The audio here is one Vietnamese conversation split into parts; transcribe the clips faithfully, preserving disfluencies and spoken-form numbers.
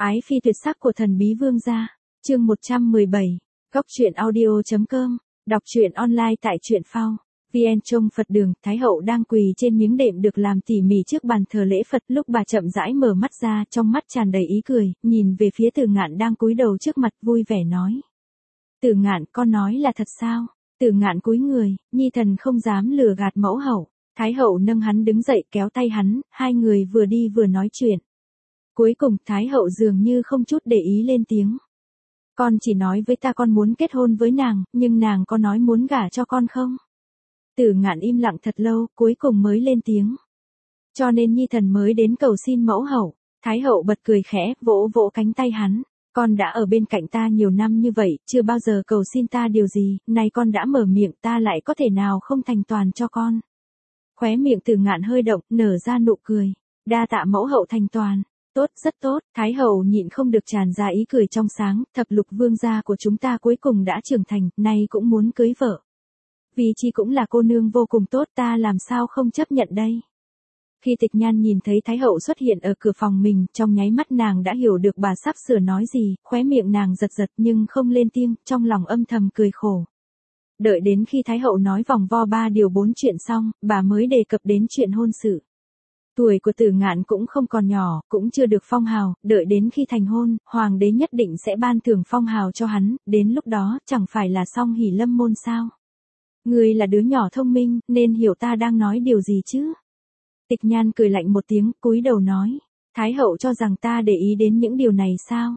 Ái phi tuyệt sắc của thần bí vương gia. Chương một trăm mười bảy. Góc truyện audio chấm com. Đọc truyện online tại truyện phao. vê en trong Phật đường, Thái hậu đang quỳ trên miếng đệm được làm tỉ mỉ trước bàn thờ lễ Phật, lúc bà chậm rãi mở mắt ra, trong mắt tràn đầy ý cười, nhìn về phía Tử Ngạn đang cúi đầu trước mặt, vui vẻ nói: "Tử Ngạn, con nói là thật sao?" Tử Ngạn cúi người, nhi thần không dám lừa gạt mẫu hậu. Thái hậu nâng hắn đứng dậy, kéo tay hắn, hai người vừa đi vừa nói chuyện. Cuối cùng, Thái hậu dường như không chút để ý lên tiếng: "Con chỉ nói với ta con muốn kết hôn với nàng, nhưng nàng có nói muốn gả cho con không?" Tử Ngạn im lặng thật lâu, cuối cùng mới lên tiếng: "Cho nên nhi thần mới đến cầu xin mẫu hậu." Thái hậu bật cười khẽ, vỗ vỗ cánh tay hắn: "Con đã ở bên cạnh ta nhiều năm như vậy, chưa bao giờ cầu xin ta điều gì, nay con đã mở miệng, ta lại có thể nào không thành toàn cho con." Khóe miệng Tử Ngạn hơi động, nở ra nụ cười: "Đa tạ mẫu hậu thành toàn." "Tốt, rất tốt." Thái hậu nhịn không được tràn ra ý cười trong sáng: "Thập lục vương gia của chúng ta cuối cùng đã trưởng thành, nay cũng muốn cưới vợ. Vì chi cũng là cô nương vô cùng tốt, ta làm sao không chấp nhận đây." Khi Tịch Nhan nhìn thấy Thái hậu xuất hiện ở cửa phòng mình, trong nháy mắt nàng đã hiểu được bà sắp sửa nói gì, khóe miệng nàng giật giật nhưng không lên tiếng, trong lòng âm thầm cười khổ. Đợi đến khi Thái hậu nói vòng vo ba điều bốn chuyện xong, bà mới đề cập đến chuyện hôn sự. Tuổi của Tử Ngạn cũng không còn nhỏ, cũng chưa được phong hào, đợi đến khi thành hôn, hoàng đế nhất định sẽ ban thưởng phong hào cho hắn, đến lúc đó, chẳng phải là xong hỉ lâm môn sao? Ngươi là đứa nhỏ thông minh, nên hiểu ta đang nói điều gì chứ? Tịch Nhan cười lạnh một tiếng, cúi đầu nói: "Thái hậu cho rằng ta để ý đến những điều này sao?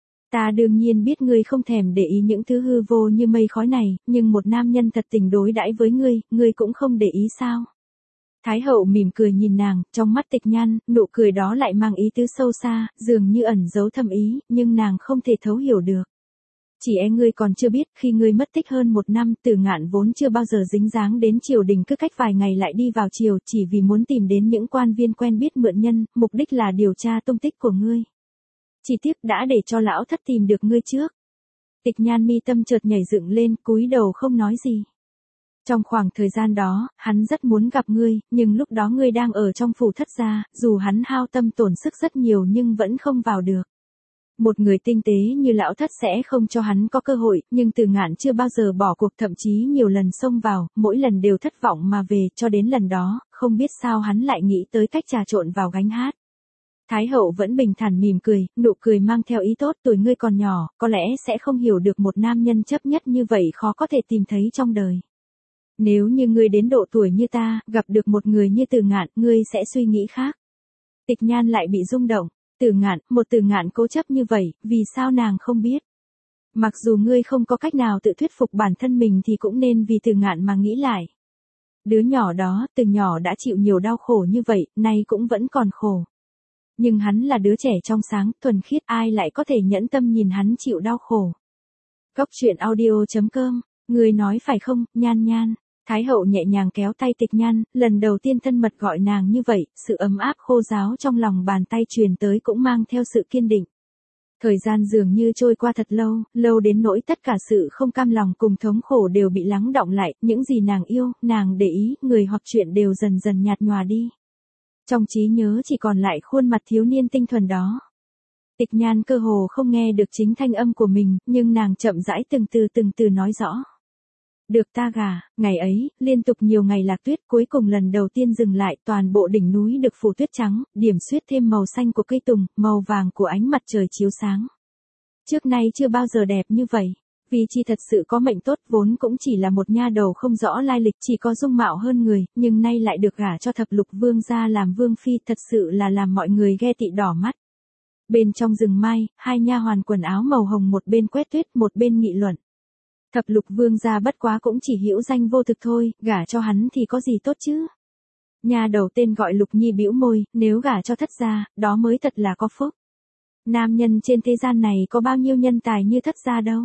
Ta đương nhiên biết ngươi không thèm để ý những thứ hư vô như mây khói này, nhưng một nam nhân thật tình đối đãi với ngươi, ngươi cũng không để ý sao?" Thái hậu mỉm cười nhìn nàng, trong mắt Tịch Nhan, nụ cười đó lại mang ý tứ sâu xa, dường như ẩn giấu thâm ý, nhưng nàng không thể thấu hiểu được. "Chỉ e ngươi còn chưa biết, khi ngươi mất tích hơn một năm, Tử Ngạn vốn chưa bao giờ dính dáng đến triều đình, cứ cách vài ngày lại đi vào triều, chỉ vì muốn tìm đến những quan viên quen biết mượn nhân, mục đích là điều tra tung tích của ngươi. Chỉ tiếc đã để cho lão thất tìm được ngươi trước." Tịch Nhan mi tâm chợt nhảy dựng lên, cúi đầu không nói gì. "Trong khoảng thời gian đó, hắn rất muốn gặp ngươi, nhưng lúc đó ngươi đang ở trong phủ thất gia, dù hắn hao tâm tổn sức rất nhiều nhưng vẫn không vào được. Một người tinh tế như lão thất sẽ không cho hắn có cơ hội, nhưng Tử Ngạn chưa bao giờ bỏ cuộc, thậm chí nhiều lần xông vào, mỗi lần đều thất vọng mà về, cho đến lần đó, không biết sao hắn lại nghĩ tới cách trà trộn vào gánh hát." Thái hậu vẫn bình thản mỉm cười, nụ cười mang theo ý tốt: "Tuổi ngươi còn nhỏ, có lẽ sẽ không hiểu được một nam nhân chấp nhất như vậy khó có thể tìm thấy trong đời. Nếu như ngươi đến độ tuổi như ta, gặp được một người như Tử Ngạn, ngươi sẽ suy nghĩ khác." Tịch Nhan lại bị rung động. Tử Ngạn, một Tử Ngạn cố chấp như vậy, vì sao nàng không biết? Mặc dù ngươi không có cách nào tự thuyết phục bản thân mình thì cũng nên vì Tử Ngạn mà nghĩ lại. Đứa nhỏ đó, từ nhỏ đã chịu nhiều đau khổ như vậy, nay cũng vẫn còn khổ. Nhưng hắn là đứa trẻ trong sáng, thuần khiết, ai lại có thể nhẫn tâm nhìn hắn chịu đau khổ. Góc truyện audio chấm com. Ngươi nói phải không, Nhan Nhan? Thái hậu nhẹ nhàng kéo tay Tịch Nhan, lần đầu tiên thân mật gọi nàng như vậy, sự ấm áp khô ráo trong lòng bàn tay truyền tới cũng mang theo sự kiên định. Thời gian dường như trôi qua thật lâu, lâu đến nỗi tất cả sự không cam lòng cùng thống khổ đều bị lắng đọng lại, những gì nàng yêu, nàng để ý, người hoặc chuyện đều dần dần nhạt nhòa đi. Trong trí nhớ chỉ còn lại khuôn mặt thiếu niên tinh thuần đó. Tịch Nhan cơ hồ không nghe được chính thanh âm của mình, nhưng nàng chậm rãi từng từ từng từ nói rõ: "Được ta gả." Ngày ấy, liên tục nhiều ngày lạc tuyết, cuối cùng lần đầu tiên dừng lại, toàn bộ đỉnh núi được phủ tuyết trắng, điểm xuyết thêm màu xanh của cây tùng, màu vàng của ánh mặt trời chiếu sáng. Trước nay chưa bao giờ đẹp như vậy. Vì chi thật sự có mệnh tốt, vốn cũng chỉ là một nha đầu không rõ lai lịch, chỉ có dung mạo hơn người, nhưng nay lại được gả cho thập lục vương gia làm vương phi, thật sự là làm mọi người ghe tị đỏ mắt. Bên trong rừng mai, hai nha hoàn quần áo màu hồng một bên quét tuyết, một bên nghị luận. Thập lục vương gia bất quá cũng chỉ hữu danh vô thực thôi, gả cho hắn thì có gì tốt chứ? Nhà đầu tên gọi Lục Nhi bĩu môi, nếu gả cho thất gia, đó mới thật là có phúc. Nam nhân trên thế gian này có bao nhiêu nhân tài như thất gia đâu.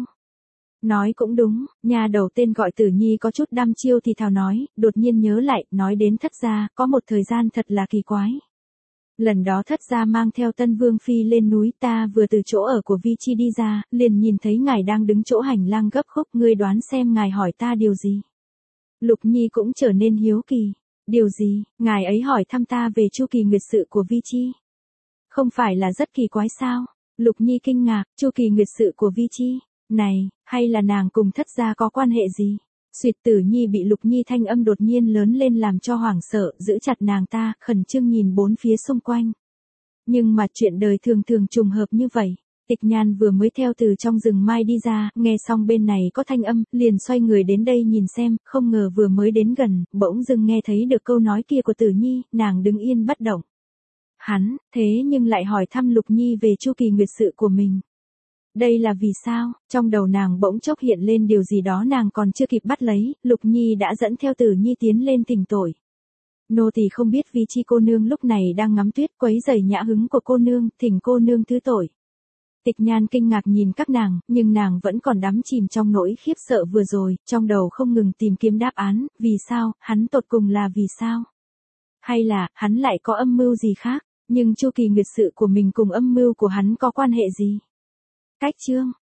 Nói cũng đúng, nhà đầu tên gọi Tử Nhi có chút đăm chiêu thì thào nói, đột nhiên nhớ lại, nói đến thất gia, có một thời gian thật là kỳ quái. Lần đó thất gia mang theo Tân Vương Phi lên núi, ta vừa từ chỗ ở của Vi Chi đi ra, liền nhìn thấy ngài đang đứng chỗ hành lang gấp khúc, ngươi đoán xem ngài hỏi ta điều gì? Lục Nhi cũng trở nên hiếu kỳ. Điều gì? Ngài ấy hỏi thăm ta về chu kỳ nguyệt sự của Vi Chi. Không phải là rất kỳ quái sao? Lục Nhi kinh ngạc, chu kỳ nguyệt sự của Vi Chi, này, hay là nàng cùng thất gia có quan hệ gì? Suyệt Tử Nhi bị Lục Nhi thanh âm đột nhiên lớn lên làm cho hoảng sợ, giữ chặt nàng ta, khẩn trương nhìn bốn phía xung quanh. Nhưng mà chuyện đời thường thường trùng hợp như vậy. Tịch Nhan vừa mới theo từ trong rừng mai đi ra, nghe xong bên này có thanh âm, liền xoay người đến đây nhìn xem, không ngờ vừa mới đến gần, bỗng dưng nghe thấy được câu nói kia của Tử Nhi, nàng đứng yên bất động. Hắn, thế nhưng lại hỏi thăm Lục Nhi về chu kỳ nguyệt sự của mình. Đây là vì sao? Trong đầu nàng bỗng chốc hiện lên điều gì đó nàng còn chưa kịp bắt lấy, Lục Nhi đã dẫn theo Tử Nhi tiến lên thỉnh tội. Nô tỳ không biết Vi Chi cô nương lúc này đang ngắm tuyết quấy rầy nhã hứng của cô nương, thỉnh cô nương thứ tội. Tịch Nhan kinh ngạc nhìn các nàng, nhưng nàng vẫn còn đắm chìm trong nỗi khiếp sợ vừa rồi, trong đầu không ngừng tìm kiếm đáp án, vì sao, hắn tột cùng là vì sao? Hay là, hắn lại có âm mưu gì khác, nhưng chu kỳ nguyệt sự của mình cùng âm mưu của hắn có quan hệ gì? Cách chương